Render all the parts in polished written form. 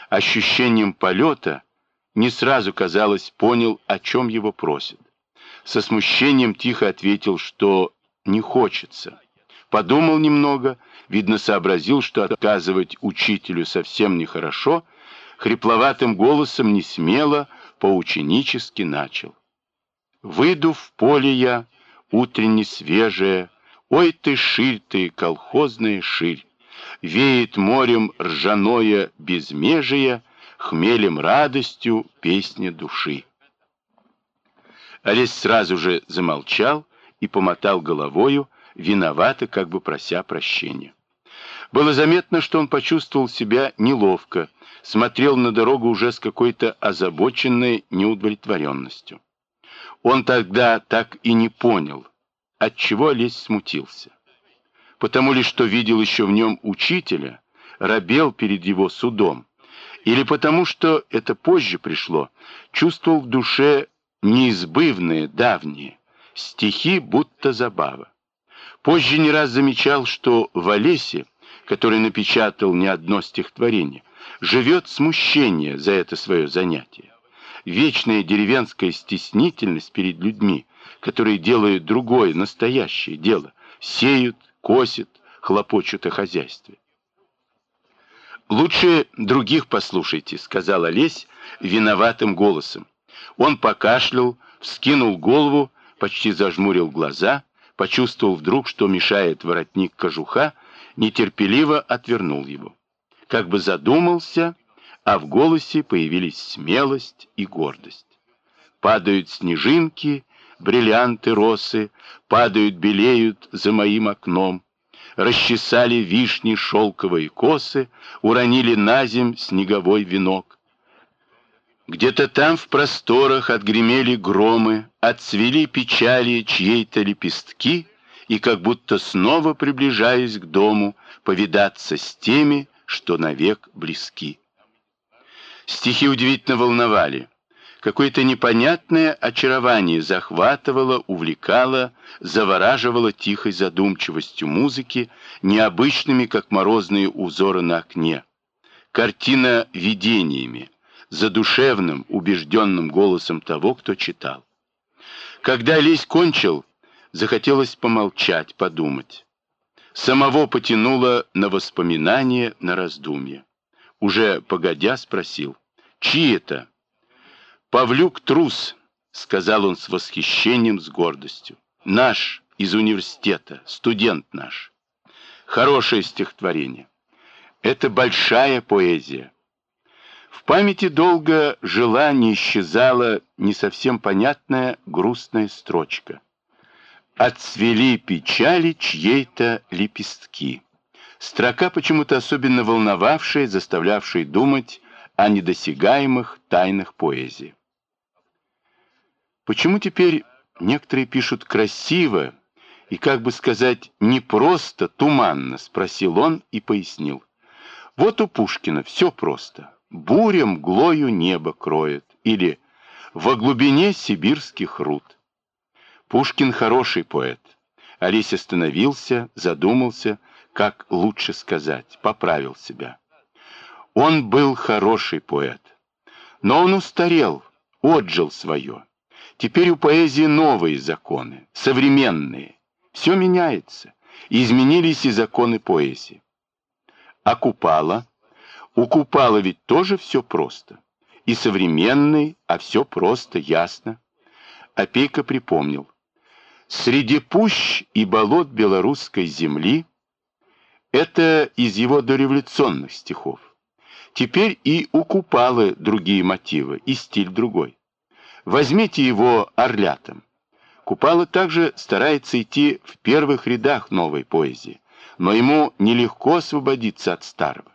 ощущением полета, не сразу, казалось, понял, о чем его просят. Со смущением тихо ответил, что не хочется. Подумал немного, видно, сообразил, что отказывать учителю совсем нехорошо, хрипловатым голосом несмело, поученически начал. «Выйду в поле я, утренне свежая, ой ты, ширь ты, колхозная ширь, веет морем ржаное безмежие, хмелем радостью песня души». Олесь сразу же замолчал и помотал головою, виновато, как бы прося прощения. Было заметно, что он почувствовал себя неловко, смотрел на дорогу уже с какой-то озабоченной неудовлетворенностью. Он тогда так и не понял, отчего Олесь смутился. Потому ли, что видел еще в нем учителя, робел перед его судом, или потому, что это позже пришло, чувствовал в душе неизбывные, давние, стихи будто забава. Позже не раз замечал, что в Олесе, который напечатал не одно стихотворение, живет смущение за это свое занятие. Вечная деревенская стеснительность перед людьми, которые делают другое, настоящее дело, сеют, косят, хлопочут о хозяйстве. «Лучше других послушайте», — сказал Олесь виноватым голосом. Он покашлял, вскинул голову, почти зажмурил глаза, почувствовал вдруг, что мешает воротник кожуха, нетерпеливо отвернул его. Как бы задумался, а в голосе появились смелость и гордость. Падают снежинки, бриллианты росы, падают, белеют за моим окном, расчесали вишни шелковые косы, уронили наземь снеговой венок. Где-то там в просторах отгремели громы, отцвели печали чьей-то лепестки, и как будто снова приближаясь к дому, повидаться с теми, что навек близки. Стихи удивительно волновали. Какое-то непонятное очарование захватывало, увлекало, завораживало тихой задумчивостью музыки, необычными, как морозные узоры на окне. Картина видениями, задушевным, убежденным голосом того, кто читал. Когда Олесь кончил, захотелось помолчать, подумать. Самого потянуло на воспоминания, на раздумья. Уже погодя спросил: «Чьи это?» «Павлюк трус», — сказал он с восхищением, с гордостью. «Наш, из университета, студент наш. Хорошее стихотворение. Это большая поэзия». В памяти долго жила, не исчезала не совсем понятная грустная строчка. «Отцвели печали чьей-то лепестки». Строка, почему-то особенно волновавшая, заставлявшая думать о недосягаемых тайнах поэзии. Почему теперь некоторые пишут красиво и, как бы сказать, не просто, туманно, спросил он и пояснил. Вот у Пушкина все просто. Буря мглою небо кроет, или во глубине сибирских руд. Пушкин хороший поэт. Олесь остановился, задумался, как лучше сказать, поправил себя. Он был хороший поэт. Но он устарел, отжил свое. Теперь у поэзии новые законы, современные. Все меняется. Изменились и законы поэзии. А Купала? У Купала ведь тоже все просто. И современный, а все просто, ясно. Опейка припомнил. Среди пущ и болот белорусской земли, это из его дореволюционных стихов. Теперь и у Купалы другие мотивы, и стиль другой. Возьмите его «Орлятом». Купала также старается идти в первых рядах новой поэзии, но ему нелегко освободиться от старого.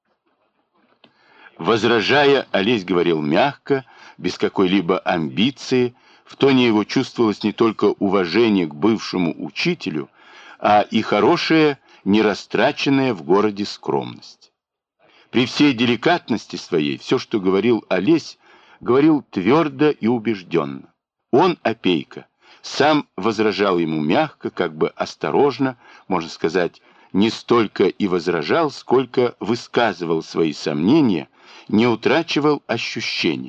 Возражая, Олесь говорил мягко, без какой-либо амбиции, в тоне его чувствовалось не только уважение к бывшему учителю, а и хорошая, нерастраченная в городе скромность. При всей деликатности своей, все, что говорил Олесь, говорил твердо и убежденно. Он, Опейка, сам возражал ему мягко, как бы осторожно, можно сказать, не столько и возражал, сколько высказывал свои сомнения, не утрачивал ощущения.